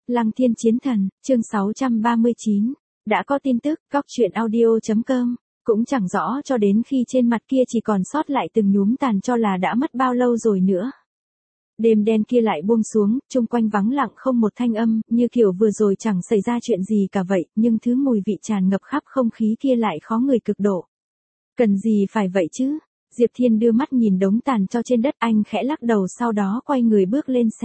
Lăng Thiên Chiến Thần, chương 639. Đã có tin tức, góc chuyện audio.com. Cũng chẳng rõ cho đến khi trên mặt kia chỉ còn sót lại từng nhúm tàn cho là đã mất bao lâu rồi nữa. Đêm đen kia lại buông xuống, chung quanh vắng lặng không một thanh âm, như kiểu vừa rồi chẳng xảy ra chuyện gì cả vậy, nhưng thứ mùi vị tràn ngập khắp không khí kia lại khó ngửi cực độ. Cần gì phải vậy chứ? Diệp Thiên đưa mắt nhìn đống tàn cho trên đất, anh khẽ lắc đầu sau đó quay người bước lên xe.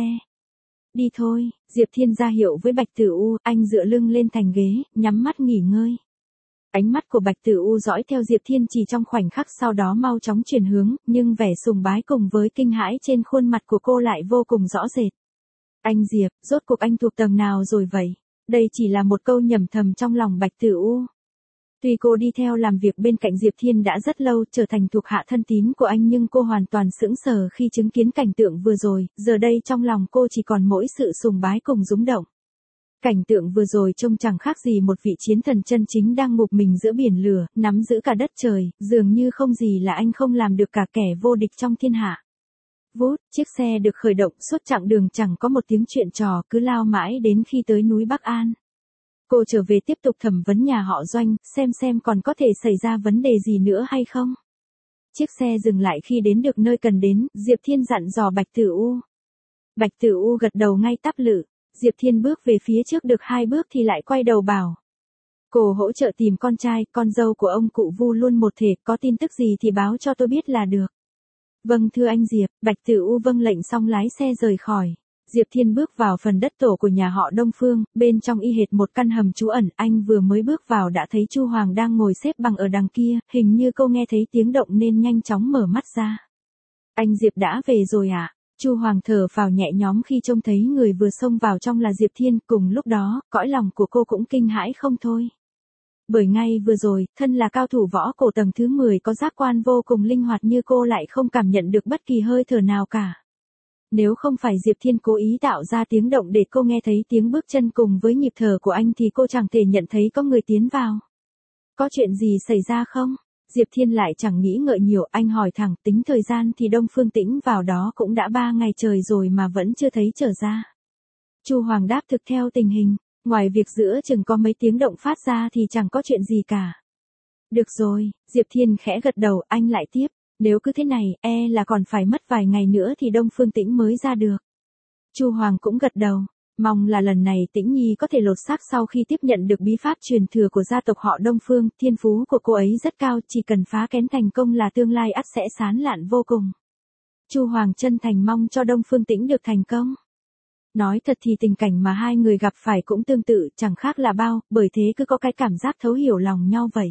Đi thôi, Diệp Thiên ra hiệu với Bạch Tử U, anh dựa lưng lên thành ghế, nhắm mắt nghỉ ngơi. Ánh mắt của Bạch Tử U dõi theo Diệp Thiên chỉ trong khoảnh khắc sau đó mau chóng chuyển hướng, nhưng vẻ sùng bái cùng với kinh hãi trên khuôn mặt của cô lại vô cùng rõ rệt. Anh Diệp, rốt cuộc anh thuộc tầng nào rồi vậy? Đây chỉ là một câu nhẩm thầm trong lòng Bạch Tử U. Tuy cô đi theo làm việc bên cạnh Diệp Thiên đã rất lâu, trở thành thuộc hạ thân tín của anh, nhưng cô hoàn toàn sững sờ khi chứng kiến cảnh tượng vừa rồi, giờ đây trong lòng cô chỉ còn mỗi sự sùng bái cùng rúng động. Cảnh tượng vừa rồi trông chẳng khác gì một vị chiến thần chân chính đang ngục mình giữa biển lửa, nắm giữ cả đất trời, dường như không gì là anh không làm được cả, kẻ vô địch trong thiên hạ. Vút, chiếc xe được khởi động, suốt chặng đường chẳng có một tiếng chuyện trò, cứ lao mãi đến khi tới núi Bắc An. Cô trở về tiếp tục thẩm vấn nhà họ Doanh, xem còn có thể xảy ra vấn đề gì nữa hay không. Chiếc xe dừng lại khi đến được nơi cần đến, Diệp Thiên dặn dò Bạch Tử U. Bạch Tử U gật đầu ngay tắp lự. Diệp Thiên bước về phía trước được 2 bước thì lại quay đầu bảo. Cô hỗ trợ tìm con trai, con dâu của ông cụ Vu luôn một thể, có tin tức gì thì báo cho tôi biết là được. Vâng thưa anh Diệp, Bạch Tử U vâng lệnh xong lái xe rời khỏi. Diệp Thiên bước vào phần đất tổ của nhà họ Đông Phương, bên trong y hệt một căn hầm trú ẩn, anh vừa mới bước vào đã thấy Chu Hoàng đang ngồi xếp bằng ở đằng kia, hình như cô nghe thấy tiếng động nên nhanh chóng mở mắt ra. Anh Diệp đã về rồi ạ? Chu Hoàng thở phào nhẹ nhõm khi trông thấy người vừa xông vào trong là Diệp Thiên, cùng lúc đó, cõi lòng của cô cũng kinh hãi không thôi. Bởi ngay vừa rồi, thân là cao thủ võ cổ tầng thứ 10 có giác quan vô cùng linh hoạt như cô lại không cảm nhận được bất kỳ hơi thở nào cả. Nếu không phải Diệp Thiên cố ý tạo ra tiếng động để cô nghe thấy tiếng bước chân cùng với nhịp thở của anh thì cô chẳng thể nhận thấy có người tiến vào. Có chuyện gì xảy ra không? Diệp Thiên lại chẳng nghĩ ngợi nhiều, anh hỏi thẳng, tính thời gian thì Đông Phương Tĩnh vào đó cũng đã 3 ngày trời rồi mà vẫn chưa thấy trở ra. Chu Hoàng đáp thực theo tình hình, ngoài việc giữa chừng có mấy tiếng động phát ra thì chẳng có chuyện gì cả. Được rồi, Diệp Thiên khẽ gật đầu, anh lại tiếp, nếu cứ thế này, là còn phải mất vài ngày nữa thì Đông Phương Tĩnh mới ra được. Chu Hoàng cũng gật đầu. Mong là lần này Tĩnh Nhi có thể lột xác sau khi tiếp nhận được bí pháp truyền thừa của gia tộc họ Đông Phương, thiên phú của cô ấy rất cao, chỉ cần phá kén thành công là tương lai ắt sẽ sáng lạn vô cùng. Chu Hoàng chân thành mong cho Đông Phương Tĩnh được thành công. Nói thật thì tình cảnh mà hai người gặp phải cũng tương tự, chẳng khác là bao, bởi thế cứ có cái cảm giác thấu hiểu lòng nhau vậy.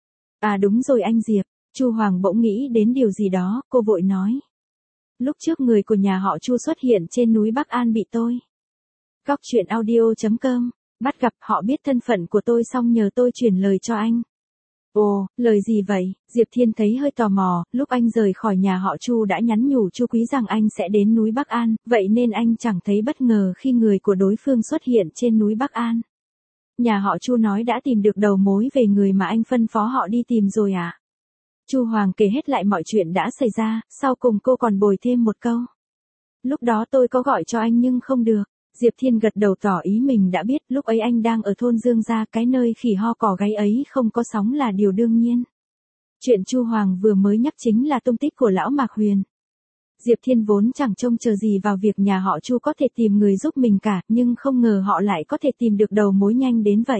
À đúng rồi anh Diệp, Chu Hoàng bỗng nghĩ đến điều gì đó, cô vội nói. Lúc trước người của nhà họ Chu xuất hiện trên núi Bắc An bị tôi. Góc chuyện audio.com, bắt gặp, họ biết thân phận của tôi xong nhờ tôi chuyển lời cho anh. Ồ, lời gì vậy? Diệp Thiên thấy hơi tò mò, lúc anh rời khỏi nhà họ Chu đã nhắn nhủ Chu Quý rằng anh sẽ đến núi Bắc An, vậy nên anh chẳng thấy bất ngờ khi người của đối phương xuất hiện trên núi Bắc An. Nhà họ Chu nói đã tìm được đầu mối về người mà anh phân phó họ đi tìm rồi à? Chu Hoàng kể hết lại mọi chuyện đã xảy ra, sau cùng cô còn bồi thêm một câu. Lúc đó tôi có gọi cho anh nhưng không được. Diệp Thiên gật đầu tỏ ý mình đã biết, lúc ấy anh đang ở thôn Dương Gia, cái nơi khỉ ho cỏ gáy ấy không có sóng là điều đương nhiên. Chuyện Chu Hoàng vừa mới nhắc chính là tung tích của lão Mạc Huyền. Diệp Thiên vốn chẳng trông chờ gì vào việc nhà họ Chu có thể tìm người giúp mình cả, nhưng không ngờ họ lại có thể tìm được đầu mối nhanh đến vậy.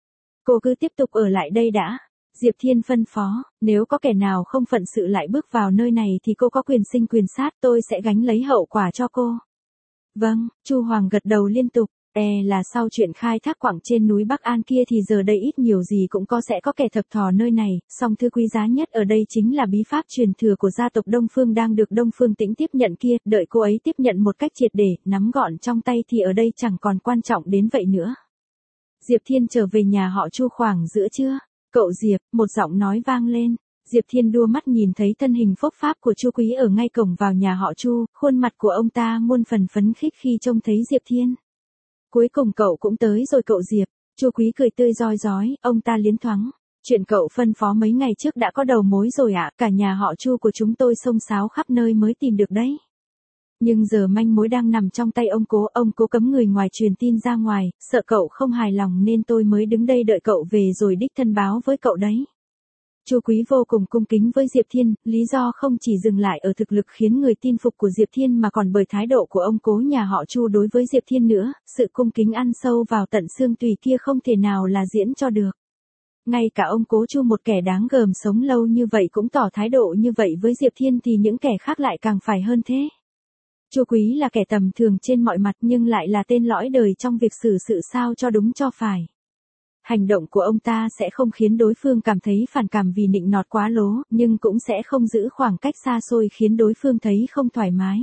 Cô cứ tiếp tục ở lại đây đã. Diệp Thiên phân phó, nếu có kẻ nào không phận sự lại bước vào nơi này thì cô có quyền sinh quyền sát, tôi sẽ gánh lấy hậu quả cho cô. Vâng, Chu Hoàng gật đầu liên tục, là sau chuyện khai thác quặng trên núi Bắc An kia thì giờ đây ít nhiều gì cũng sẽ có kẻ thập thò nơi này, song thứ quý giá nhất ở đây chính là bí pháp truyền thừa của gia tộc Đông Phương đang được Đông Phương Tĩnh tiếp nhận kia, đợi cô ấy tiếp nhận một cách triệt để, nắm gọn trong tay thì ở đây chẳng còn quan trọng đến vậy nữa. Diệp Thiên trở về nhà họ Chu khoảng giữa trưa. Cậu Diệp, một giọng nói vang lên. Diệp Thiên đua mắt nhìn thấy thân hình phốc pháp của Chu Quý ở ngay cổng vào nhà họ Chu, khuôn mặt của ông ta muôn phần phấn khích khi trông thấy Diệp Thiên. Cuối cùng cậu cũng tới rồi cậu Diệp. Chu Quý cười tươi rói rói, ông ta liến thoáng. Chuyện cậu phân phó mấy ngày trước đã có đầu mối rồi ạ, cả nhà họ Chu của chúng tôi xông xáo khắp nơi mới tìm được đấy. Nhưng giờ manh mối đang nằm trong tay ông cố cấm người ngoài truyền tin ra ngoài, sợ cậu không hài lòng nên tôi mới đứng đây đợi cậu về rồi đích thân báo với cậu đấy. Chu Quý vô cùng cung kính với Diệp Thiên, lý do không chỉ dừng lại ở thực lực khiến người tin phục của Diệp Thiên mà còn bởi thái độ của ông cố nhà họ Chu đối với Diệp Thiên nữa, sự cung kính ăn sâu vào tận xương tùy kia không thể nào là diễn cho được. Ngay cả ông cố Chu một kẻ đáng gờm sống lâu như vậy cũng tỏ thái độ như vậy với Diệp Thiên thì những kẻ khác lại càng phải hơn thế. Chu Quý là kẻ tầm thường trên mọi mặt nhưng lại là tên lõi đời trong việc xử sự sao cho đúng cho phải. Hành động của ông ta sẽ không khiến đối phương cảm thấy phản cảm vì nịnh nọt quá lố, nhưng cũng sẽ không giữ khoảng cách xa xôi khiến đối phương thấy không thoải mái.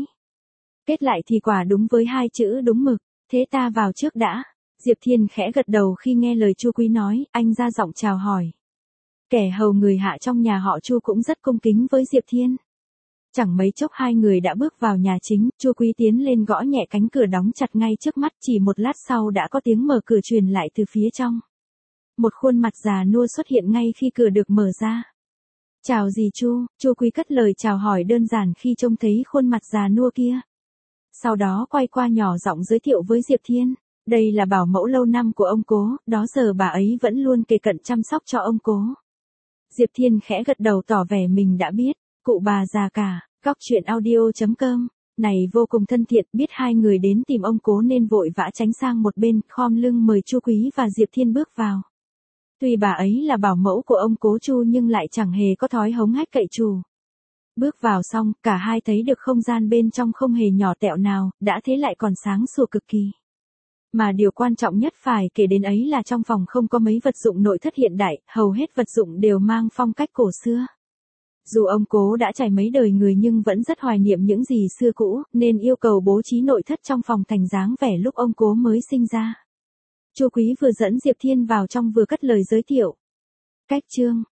Kết lại thì quả đúng với hai chữ đúng mực, thế ta vào trước đã. Diệp Thiên khẽ gật đầu khi nghe lời Chu Quý nói, anh ra giọng chào hỏi. Kẻ hầu người hạ trong nhà họ Chu cũng rất cung kính với Diệp Thiên. Chẳng mấy chốc hai người đã bước vào nhà chính, Chu Quý tiến lên gõ nhẹ cánh cửa đóng chặt ngay trước mắt, chỉ một lát sau đã có tiếng mở cửa truyền lại từ phía trong. Một khuôn mặt già nua xuất hiện ngay khi cửa được mở ra. Chào dì Chu, Chu Quý cất lời chào hỏi đơn giản khi trông thấy khuôn mặt già nua kia. Sau đó quay qua nhỏ giọng giới thiệu với Diệp Thiên, đây là bảo mẫu lâu năm của ông cố, đó giờ bà ấy vẫn luôn kề cận chăm sóc cho ông cố. Diệp Thiên khẽ gật đầu tỏ vẻ mình đã biết, cụ bà già cả, goctruyện.audio.com. Này vô cùng thân thiện, biết hai người đến tìm ông cố nên vội vã tránh sang một bên, khom lưng mời Chu Quý và Diệp Thiên bước vào. Tuy bà ấy là bảo mẫu của ông cố Chu nhưng lại chẳng hề có thói hống hách cậy chủ. Bước vào xong, cả hai thấy được không gian bên trong không hề nhỏ tẹo nào, đã thế lại còn sáng sủa cực kỳ. Mà điều quan trọng nhất phải kể đến ấy là trong phòng không có mấy vật dụng nội thất hiện đại, hầu hết vật dụng đều mang phong cách cổ xưa. Dù ông cố đã trải mấy đời người nhưng vẫn rất hoài niệm những gì xưa cũ, nên yêu cầu bố trí nội thất trong phòng thành dáng vẻ lúc ông cố mới sinh ra. Chu Quý vừa dẫn Diệp Thiên vào trong vừa cất lời giới thiệu. Cách chương